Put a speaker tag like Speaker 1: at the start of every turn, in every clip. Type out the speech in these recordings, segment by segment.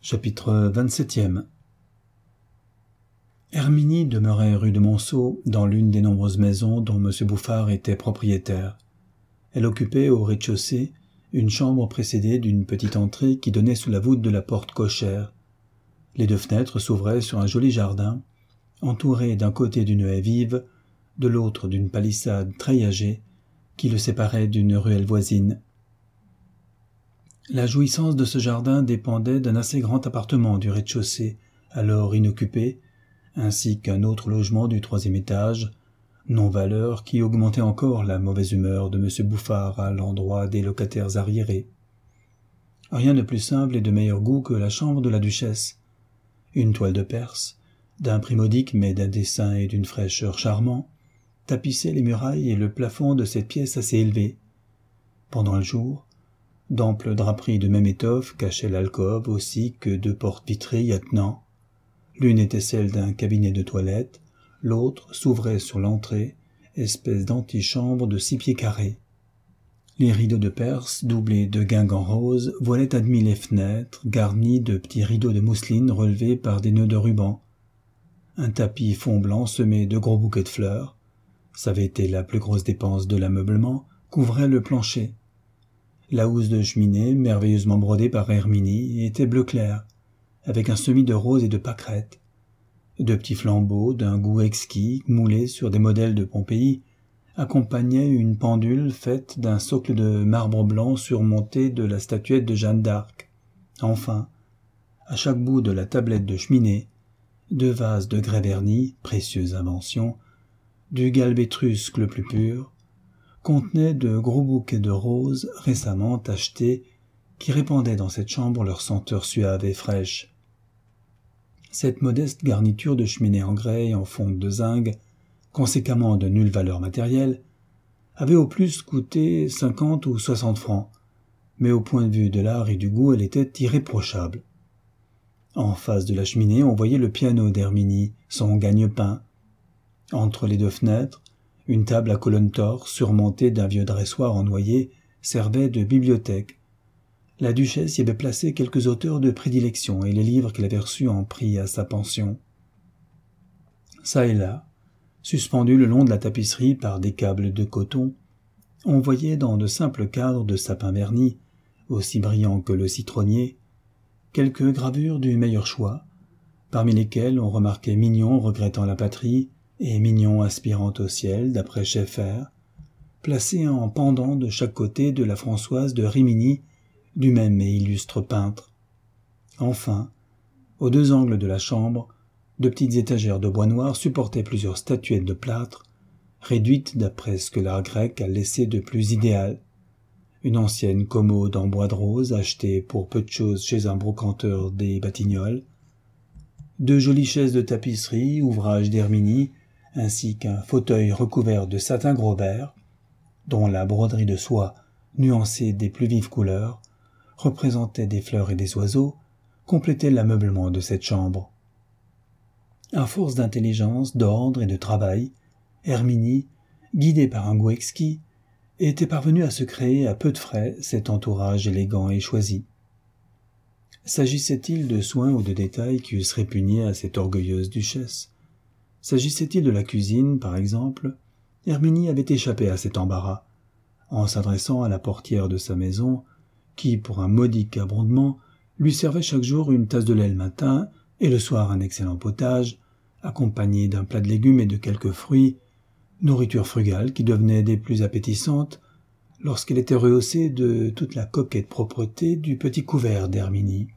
Speaker 1: Chapitre 27e. Herminie demeurait rue de Monceau, dans l'une des nombreuses maisons dont M. Bouffard était propriétaire. Elle occupait au rez-de-chaussée une chambre précédée d'une petite entrée qui donnait sous la voûte de la porte cochère. Les deux fenêtres s'ouvraient sur un joli jardin, entouré d'un côté d'une haie vive, de l'autre d'une palissade treillagée, qui le séparait d'une ruelle voisine. La jouissance de ce jardin dépendait d'un assez grand appartement du rez-de-chaussée, alors inoccupé, ainsi qu'un autre logement du troisième étage, non-valeur qui augmentait encore la mauvaise humeur de M. Bouffard à l'endroit des locataires arriérés. Rien de plus simple et de meilleur goût que la chambre de la duchesse. Une toile de Perse, d'un prix modique mais d'un dessin et d'une fraîcheur charmants, tapissait les murailles et le plafond de cette pièce assez élevée. Pendant le jour, d'amples draperies de même étoffe cachaient l'alcôve aussi que deux portes vitrées y attenant. L'une était celle d'un cabinet de toilette, l'autre s'ouvrait sur l'entrée, espèce d'antichambre de 6 pieds carrés. Les rideaux de Perse, doublés de guingamp rose, voilaient à demi les fenêtres, garnis de petits rideaux de mousseline relevés par des nœuds de ruban. Un tapis fond blanc semé de gros bouquets de fleurs, ça avait été la plus grosse dépense de l'ameublement, couvrait le plancher. La housse de cheminée, merveilleusement brodée par Herminie, était bleu clair, avec un semis de rose et de pâquerettes. De petits flambeaux d'un goût exquis, moulés sur des modèles de Pompéi, accompagnaient une pendule faite d'un socle de marbre blanc surmonté de la statuette de Jeanne d'Arc. Enfin, à chaque bout de la tablette de cheminée, deux vases de grès verni, précieuse invention, du galbe étrusque le plus pur, contenaient de gros bouquets de roses récemment achetés qui répandaient dans cette chambre leur senteur suave et fraîche. Cette modeste garniture de cheminée en grès et en fonte de zinc, conséquemment de nulle valeur matérielle, avait au plus coûté 50 ou 60 francs, mais au point de vue de l'art et du goût, elle était irréprochable. En face de la cheminée, on voyait le piano d'Herminie, son gagne-pain. Entre les deux fenêtres, une table à colonnes torses, surmontée d'un vieux dressoir en noyer, servait de bibliothèque. La duchesse y avait placé quelques auteurs de prédilection et les livres qu'elle avait reçus en prix à sa pension. Ça et là, suspendus le long de la tapisserie par des câbles de coton, on voyait dans de simples cadres de sapin verni, aussi brillants que le citronnier, quelques gravures du meilleur choix, parmi lesquelles on remarquait Mignon regrettant la patrie et Mignon aspirant au ciel, d'après Schaeffer, placés en pendant de chaque côté de la Françoise de Rimini, du même et illustre peintre. Enfin, aux deux angles de la chambre, de petites étagères de bois noir supportaient plusieurs statuettes de plâtre, réduites d'après ce que l'art grec a laissé de plus idéal. Une ancienne commode en bois de rose achetée pour peu de choses chez un brocanteur des Batignolles, deux jolies chaises de tapisserie, ouvrage d'Herminie, ainsi qu'un fauteuil recouvert de satin gros vert, dont la broderie de soie, nuancée des plus vives couleurs, représentait des fleurs et des oiseaux, complétait l'ameublement de cette chambre. À force d'intelligence, d'ordre et de travail, Herminie, guidée par un goût exquis, était parvenue à se créer à peu de frais cet entourage élégant et choisi. S'agissait-il de soins ou de détails qui eussent répugné à cette orgueilleuse duchesse? S'agissait-il de la cuisine, par exemple? Herminie avait échappé à cet embarras. En s'adressant à la portière de sa maison, qui, pour un modique abondement, lui servait chaque jour une tasse de lait le matin et le soir un excellent potage, accompagné d'un plat de légumes et de quelques fruits, nourriture frugale qui devenait des plus appétissantes lorsqu'elle était rehaussée de toute la coquette propreté du petit couvert d'Herminie.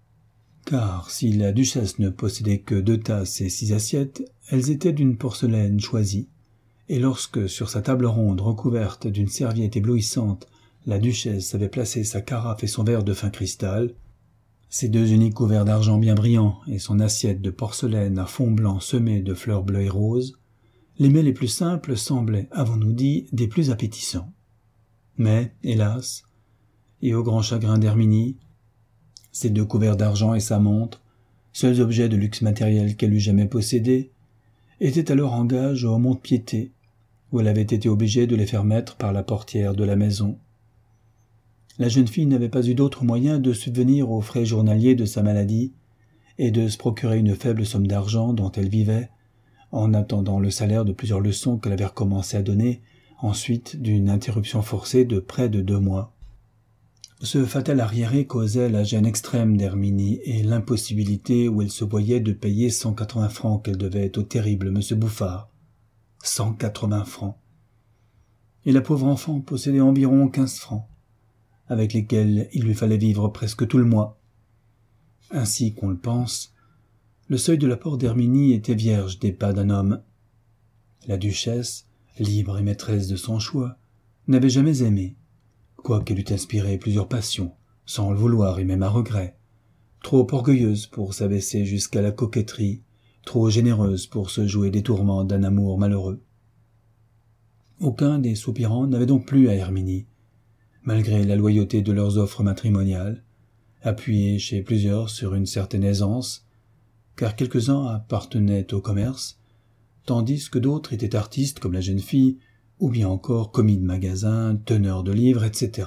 Speaker 1: Car si la duchesse ne possédait que 2 tasses et 6 assiettes, elles étaient d'une porcelaine choisie, et lorsque, sur sa table ronde recouverte d'une serviette éblouissante, la duchesse avait placé sa carafe et son verre de fin cristal, ses 2 uniques couverts d'argent bien brillants et son assiette de porcelaine à fond blanc semé de fleurs bleues et roses, les mets les plus simples semblaient, avons-nous dit, des plus appétissants. Mais, hélas, et au grand chagrin d'Herminie, ses 2 couverts d'argent et sa montre, seuls objets de luxe matériel qu'elle eût jamais possédés, étaient alors en gage au mont-de-piété, où elle avait été obligée de les faire mettre par la portière de la maison. la jeune fille n'avait pas eu d'autre moyen de subvenir aux frais journaliers de sa maladie et de se procurer une faible somme d'argent dont elle vivait, en attendant le salaire de plusieurs leçons qu'elle avait recommencé à donner, ensuite d'une interruption forcée de près de 2 mois. Ce fatal arriéré causait la gêne extrême d'Herminie et l'impossibilité où elle se voyait de payer 180 francs qu'elle devait au terrible M. Bouffard. 180 francs. Et la pauvre enfant possédait environ 15 francs, avec lesquels il lui fallait vivre presque tout le mois. Ainsi qu'on le pense, le seuil de la porte d'Herminie était vierge des pas d'un homme. La duchesse, libre et maîtresse de son choix, n'avait jamais aimé, quoiqu'elle eût inspiré plusieurs passions, sans le vouloir et même à regret, trop orgueilleuse pour s'abaisser jusqu'à la coquetterie, trop généreuse pour se jouer des tourments d'un amour malheureux. Aucun des soupirants n'avait donc plu à Herminie, malgré la loyauté de leurs offres matrimoniales, appuyées chez plusieurs sur une certaine aisance, car quelques-uns appartenaient au commerce, tandis que d'autres étaient artistes comme la jeune fille, ou bien encore commis de magasin, teneurs de livres, etc.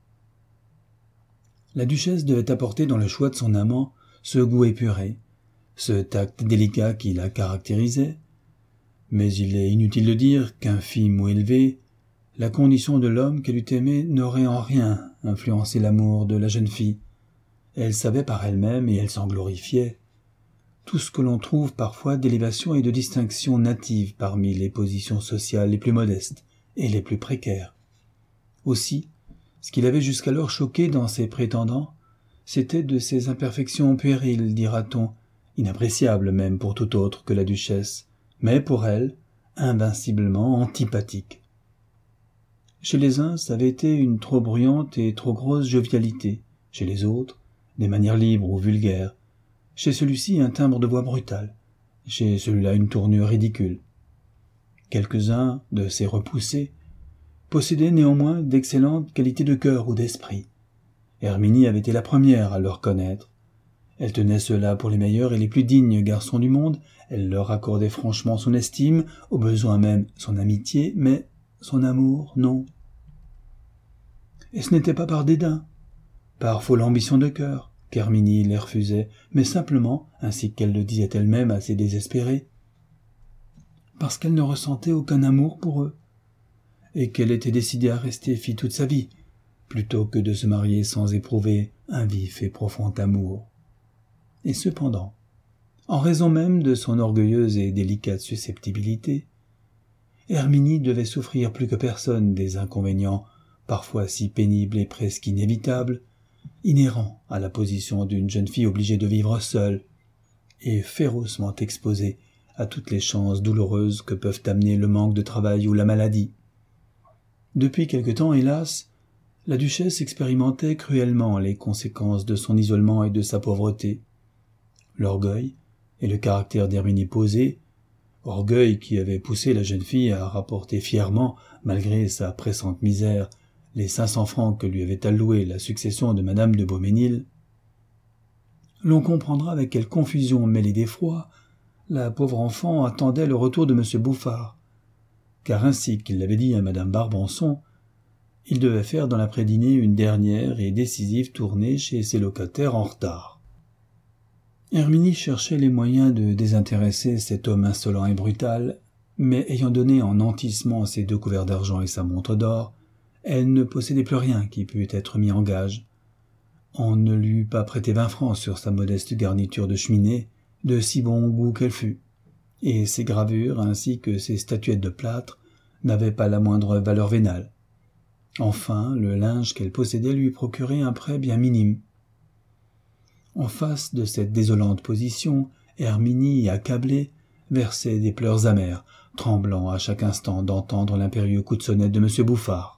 Speaker 1: La duchesse devait apporter dans le choix de son amant ce goût épuré, ce tact délicat qui la caractérisait, mais il est inutile de dire qu'infime ou élevée, la condition de l'homme qu'elle eût aimé n'aurait en rien influencé l'amour de la jeune fille. Elle savait par elle-même, et elle s'en glorifiait, tout ce que l'on trouve parfois d'élévation et de distinction native parmi les positions sociales les plus modestes et les plus précaires. Aussi, ce qui l'avait jusqu'alors choqué dans ses prétendants, c'était de ces imperfections puériles, dira-t-on, inappréciables même pour tout autre que la duchesse, mais pour elle, invinciblement antipathiques. Chez les uns, ça avait été une trop bruyante et trop grosse jovialité, chez les autres, des manières libres ou vulgaires, chez celui-ci un timbre de voix brutal, chez celui-là une tournure ridicule. Quelques-uns de ces repoussés possédaient néanmoins d'excellentes qualités de cœur ou d'esprit. Herminie avait été la première à le reconnaître. Elle tenait ceux-là pour les meilleurs et les plus dignes garçons du monde, elle leur accordait franchement son estime, au besoin même son amitié, mais son amour, non. Et ce n'était pas par dédain, par folle ambition de cœur, qu'Herminie les refusait, mais simplement, ainsi qu'elle le disait elle-même assez désespérée, parce qu'elle ne ressentait aucun amour pour eux, et qu'elle était décidée à rester fille toute sa vie, plutôt que de se marier sans éprouver un vif et profond amour. Et cependant, en raison même de son orgueilleuse et délicate susceptibilité, Herminie devait souffrir plus que personne des inconvénients, parfois si pénibles et presque inévitables, inhérents à la position d'une jeune fille obligée de vivre seule, et férocement exposée à toutes les chances douloureuses que peuvent amener le manque de travail ou la maladie. Depuis quelque temps, hélas, la duchesse expérimentait cruellement les conséquences de son isolement et de sa pauvreté. L'orgueil et le caractère d'Herminie posé, orgueil qui avait poussé la jeune fille à rapporter fièrement, malgré sa pressante misère, les 500 francs que lui avait alloués la succession de madame de Beaumesnil. L'on comprendra avec quelle confusion mêlée d'effroi la pauvre enfant attendait le retour de M. Bouffard, car ainsi qu'il l'avait dit à madame Barbançon, il devait faire dans l'après-dîner une dernière et décisive tournée chez ses locataires en retard. Herminie cherchait les moyens de désintéresser cet homme insolent et brutal, mais ayant donné en nantissement ses 2 couverts d'argent et sa montre d'or, elle ne possédait plus rien qui pût être mis en gage. On ne lui eût pas prêté 20 francs sur sa modeste garniture de cheminée, de si bon goût qu'elle fût, et ses gravures ainsi que ses statuettes de plâtre n'avaient pas la moindre valeur vénale. Enfin, le linge qu'elle possédait lui procurait un prêt bien minime. En face de cette désolante position, Herminie, accablée, versait des pleurs amers, tremblant à chaque instant d'entendre l'impérieux coup de sonnette de M. Bouffard.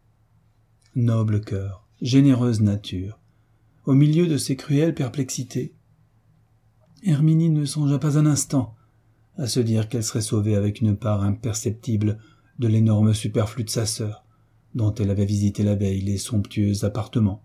Speaker 1: Noble cœur, généreuse nature, au milieu de ces cruelles perplexités, Herminie ne songea pas un instant à se dire qu'elle serait sauvée avec une part imperceptible de l'énorme superflu de sa sœur, dont elle avait visité la veille les somptueux appartements.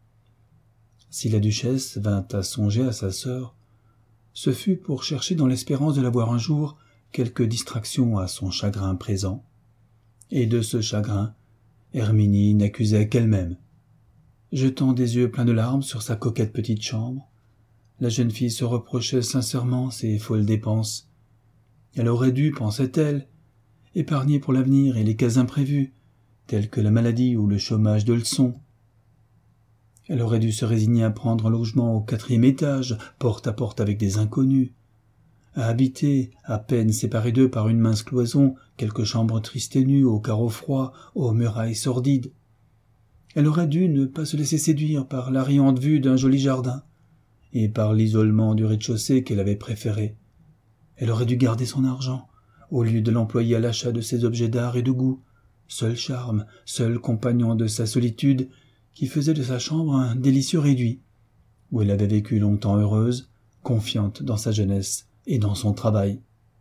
Speaker 1: Si la duchesse vint à songer à sa sœur, ce fut pour chercher dans l'espérance de la voir un jour quelque distraction à son chagrin présent. Et de ce chagrin, Herminie n'accusait qu'elle-même. jetant des yeux pleins de larmes sur sa coquette petite chambre. La jeune fille se reprochait sincèrement ses folles dépenses. Elle aurait dû, pensait-elle, épargner pour l'avenir et les cas imprévus, tels que la maladie ou le chômage de leçons. Elle aurait dû se résigner à prendre un logement au 4e étage, porte à porte avec des inconnus, à habiter, à peine séparés d'eux par une mince cloison, quelques chambres tristes et nues, aux carreaux froids, aux murailles sordides. Elle aurait dû ne pas se laisser séduire par la riante vue d'un joli jardin, et par l'isolement du rez-de-chaussée qu'elle avait préféré. Elle aurait dû garder son argent, au lieu de l'employer à l'achat de ses objets d'art et de goût, seul charme, seul compagnon de sa solitude, qui faisait de sa chambre un délicieux réduit, où elle avait vécu longtemps heureuse, confiante dans sa jeunesse et dans son travail.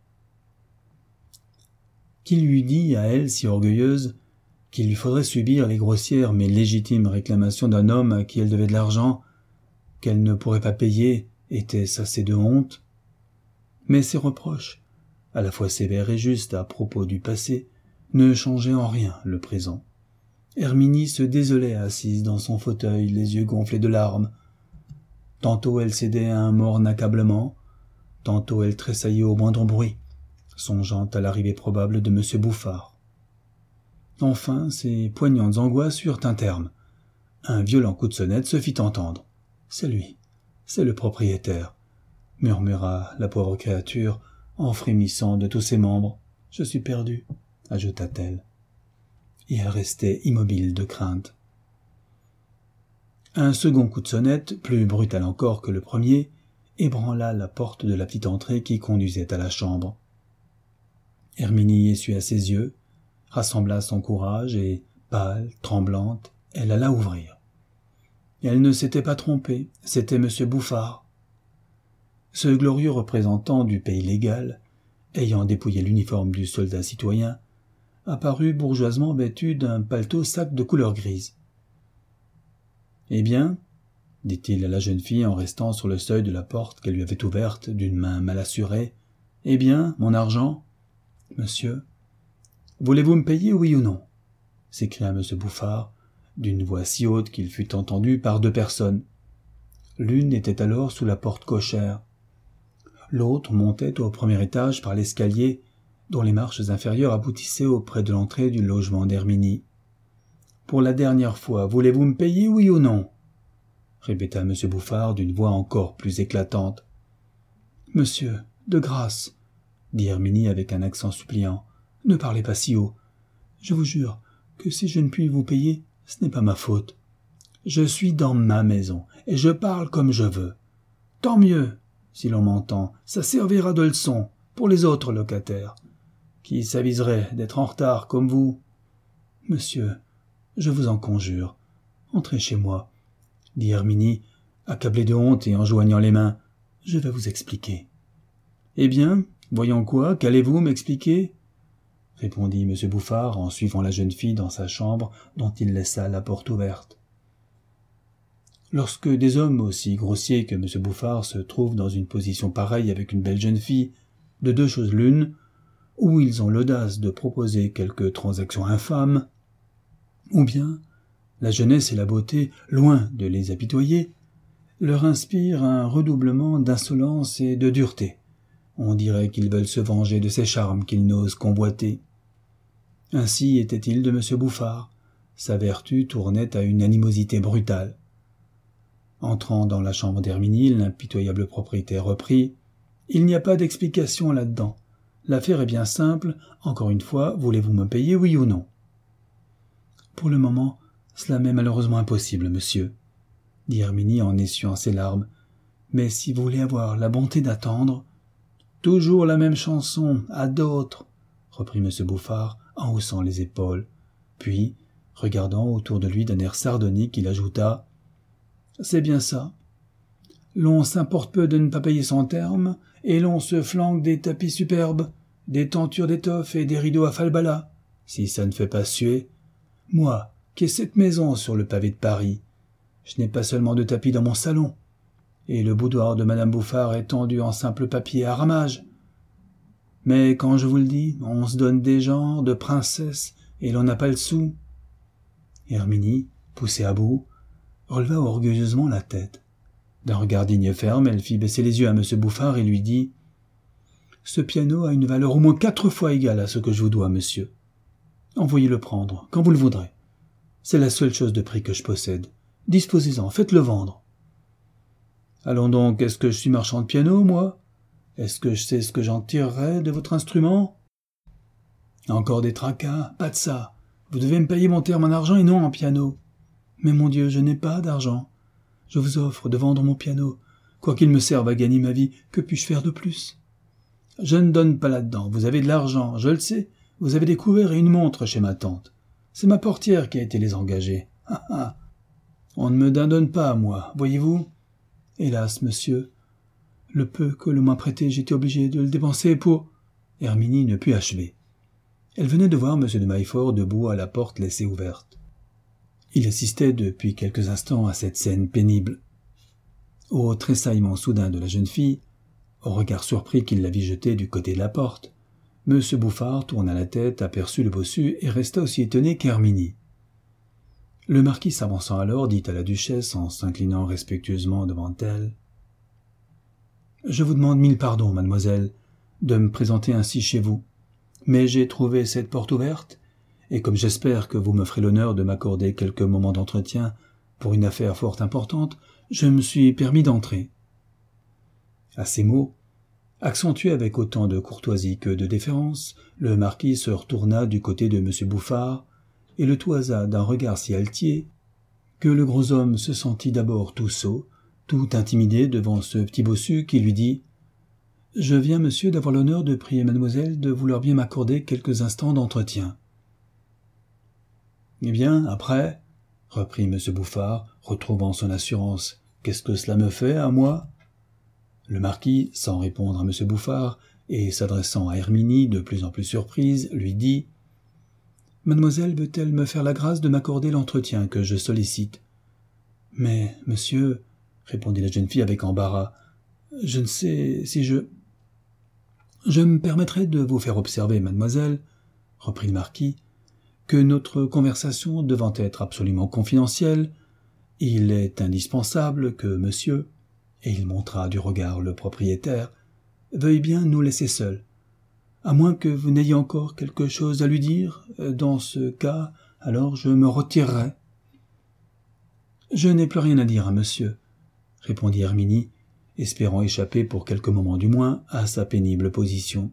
Speaker 1: Qui lui eût dit, à elle si orgueilleuse, qu'il lui faudrait subir les grossières mais légitimes réclamations d'un homme à qui elle devait de l'argent, qu'elle ne pourrait pas payer, était-ce assez de honte? Mais ces reproches, à la fois sévères et justes à propos du passé, ne changeaient en rien le présent. Herminie se désolait assise dans son fauteuil, les yeux gonflés de larmes. Tantôt elle cédait à un morne accablement, tantôt elle tressaillait au moindre bruit, songeant à l'arrivée probable de M. Bouffard. Enfin, ses poignantes angoisses eurent un terme. Un violent coup de sonnette se fit entendre. « C'est lui, c'est le propriétaire », murmura la pauvre créature, en frémissant de tous ses membres. « Je suis perdue », ajouta-t-elle. Et elle restait immobile de crainte. Un second coup de sonnette, plus brutal encore que le premier, ébranla la porte de la petite entrée qui conduisait à la chambre. Herminie essuya ses yeux, rassembla son courage et, pâle, tremblante, elle alla ouvrir. Elle ne s'était pas trompée, c'était M. Bouffard. Ce glorieux représentant du pays légal, ayant dépouillé l'uniforme du soldat citoyen, apparut bourgeoisement vêtu d'un paletot sac de couleur grise. « Eh bien ?» dit-il à la jeune fille en restant sur le seuil de la porte qu'elle lui avait ouverte d'une main mal assurée. « Eh bien, mon argent ?»« Monsieur, voulez-vous me payer, oui ou non ?» s'écria M. Bouffard, d'une voix si haute qu'il fut entendu par 2 personnes. L'une était alors sous la porte cochère. L'autre montait au 1er étage par l'escalier, dont les marches inférieures aboutissaient auprès de l'entrée du logement d'Herminie. « Pour la dernière fois, voulez-vous me payer, oui ou non ?» répéta M. Bouffard d'une voix encore plus éclatante. « Monsieur, de grâce, » dit Herminie avec un accent suppliant, « ne parlez pas si haut. Je vous jure que si je ne puis vous payer, ce n'est pas ma faute. Je suis dans ma maison, et je parle comme je veux. Tant mieux, si l'on m'entend, ça servira de leçon pour les autres locataires, qui s'aviseraient d'être en retard comme vous. Monsieur, je vous en conjure, entrez chez moi, dit Herminie, accablée de honte et en joignant les mains. Je vais vous expliquer. Eh bien, voyons quoi, qu'allez-vous m'expliquer ? Répondit M. Bouffard en suivant la jeune fille dans sa chambre dont il laissa la porte ouverte. Lorsque des hommes aussi grossiers que M. Bouffard se trouvent dans une position pareille avec une belle jeune fille, de 2 choses l'une, ou ils ont l'audace de proposer quelque transaction infâme, ou bien la jeunesse et la beauté, loin de les apitoyer, leur inspirent un redoublement d'insolence et de dureté. On dirait qu'ils veulent se venger de ces charmes qu'ils n'osent convoiter. Ainsi était-il de M. Bouffard. Sa vertu tournait à une animosité brutale. Entrant dans la chambre d'Herminie, l'impitoyable propriétaire reprit « Il n'y a pas d'explication là-dedans. L'affaire est bien simple. Encore une fois, voulez-vous me payer, oui ou non ?»« Pour le moment, cela m'est malheureusement impossible, monsieur, » dit Herminie en essuyant ses larmes. « Mais si vous voulez avoir la bonté d'attendre... »« Toujours la même chanson, à d'autres, » reprit M. Bouffard en haussant les épaules. Puis, regardant autour de lui d'un air sardonique, il ajouta « C'est bien ça. L'on s'importe peu de ne pas payer son terme, et l'on se flanque des tapis superbes, des tentures d'étoffe et des rideaux à falbala, si ça ne fait pas suer. Moi, qui ai cette maison sur le pavé de Paris, je n'ai pas seulement de tapis dans mon salon, et le boudoir de Madame Bouffard est tendu en simple papier à ramage. Mais quand je vous le dis, on se donne des genres de princesse et l'on n'a pas le sou. » Herminie, poussée à bout, releva orgueilleusement la tête. D'un regard digne et ferme, elle fit baisser les yeux à M. Bouffard et lui dit « Ce piano a une valeur au moins 4 fois égale à ce que je vous dois, monsieur. Envoyez-le prendre, quand vous le voudrez. C'est la seule chose de prix que je possède. Disposez-en, faites-le vendre. » Allons donc, est-ce que je suis marchand de piano, moi? Est-ce que je sais ce que j'en tirerai de votre instrument? Encore des tracas, pas de ça. Vous devez me payer mon terme en argent et non en piano. Mais mon Dieu, je n'ai pas d'argent. Je vous offre de vendre mon piano. Quoiqu'il me serve à gagner ma vie, que puis-je faire de plus? Je ne donne pas là-dedans. Vous avez de l'argent, je le sais. Vous avez des couverts et une montre chez ma tante. C'est ma portière qui a été les engager. Ah ah. On ne me donne pas à moi, voyez-vous? Hélas, monsieur, le peu que l'on m'a prêté, j'étais obligé de le dépenser pour... Herminie ne put achever. Elle venait de voir M. de Maillefort debout à la porte laissée ouverte. Il assistait depuis quelques instants à cette scène pénible. Au tressaillement soudain de la jeune fille, au regard surpris qu'il la vit jeter du côté de la porte, M. Bouffard tourna la tête, aperçut le bossu et resta aussi étonné qu'Herminie. Le marquis s'avançant alors dit à la duchesse en s'inclinant respectueusement devant elle « Je vous demande 1000 pardons, mademoiselle, de me présenter ainsi chez vous, mais j'ai trouvé cette porte ouverte, et comme j'espère que vous me ferez l'honneur de m'accorder quelques moments d'entretien pour une affaire fort importante, je me suis permis d'entrer. » À ces mots, accentués avec autant de courtoisie que de déférence, le marquis se retourna du côté de M. Bouffard et le toisa d'un regard si altier que le gros homme se sentit d'abord tout sot, tout intimidé devant ce petit bossu qui lui dit « Je viens, monsieur, d'avoir l'honneur de prier mademoiselle de vouloir bien m'accorder quelques instants d'entretien. » « Eh bien, après, reprit M. Bouffard, retrouvant son assurance, qu'est-ce que cela me fait, à moi? Le marquis, sans répondre à M. Bouffard, et s'adressant à Herminie, de plus en plus surprise, lui dit « Mademoiselle veut-elle me faire la grâce de m'accorder l'entretien que je sollicite? »« Mais, monsieur, répondit la jeune fille avec embarras, je ne sais si je... »« Je me permettrai de vous faire observer, mademoiselle, reprit le marquis, que notre conversation devant être absolument confidentielle, il est indispensable que monsieur, et il montra du regard le propriétaire, veuille bien nous laisser seuls. À moins que vous n'ayez encore quelque chose à lui dire, dans ce cas, alors je me retirerai. »« Je n'ai plus rien à dire à monsieur, » répondit Herminie, espérant échapper pour quelques moments du moins à sa pénible position.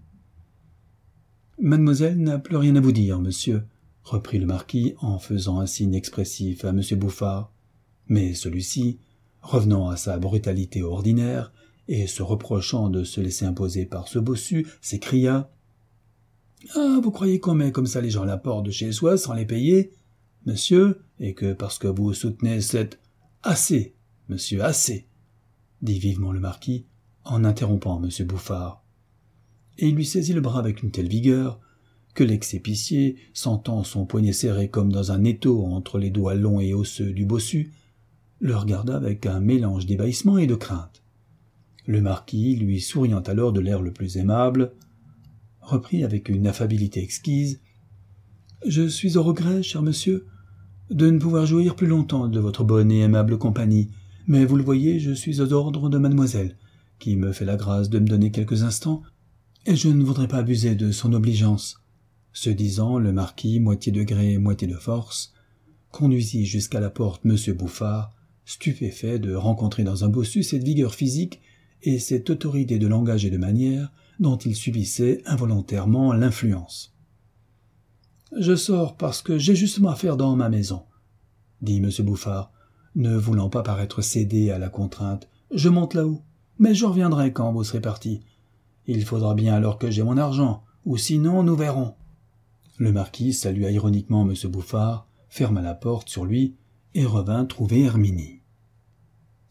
Speaker 1: « Mademoiselle n'a plus rien à vous dire, monsieur, » reprit le marquis en faisant un signe expressif à M. Bouffard. Mais celui-ci, revenant à sa brutalité ordinaire et se reprochant de se laisser imposer par ce bossu, s'écria « Ah, vous croyez qu'on met comme ça les gens à la porte de chez soi sans les payer, monsieur, et que parce que vous soutenez cette... »« Assez, monsieur, assez !» dit vivement le marquis en interrompant M. Bouffard. Et il lui saisit le bras avec une telle vigueur que l'ex-épicier, sentant son poignet serré comme dans un étau entre les doigts longs et osseux du bossu, le regarda avec un mélange d'ébahissement et de crainte. Le marquis, lui souriant alors de l'air le plus aimable, reprit avec une affabilité exquise « Je suis au regret, cher monsieur, de ne pouvoir jouir plus longtemps de votre bonne et aimable compagnie, mais vous le voyez, je suis aux ordres de mademoiselle, qui me fait la grâce de me donner quelques instants, et je ne voudrais pas abuser de son obligeance. » Ce disant, le marquis, moitié de gré, moitié de force, conduisit jusqu'à la porte M. Bouffard, stupéfait de rencontrer dans un bossu cette vigueur physique et cette autorité de langage et de manière dont il subissait involontairement l'influence. « Je sors parce que j'ai justement affaire dans ma maison, » dit M. Bouffard, ne voulant pas paraître céder à la contrainte. « Je monte là-haut, mais je reviendrai quand vous serez parti. Il faudra bien alors que j'ai mon argent, ou sinon nous verrons. » Le marquis salua ironiquement M. Bouffard, ferma la porte sur lui et revint trouver Herminie.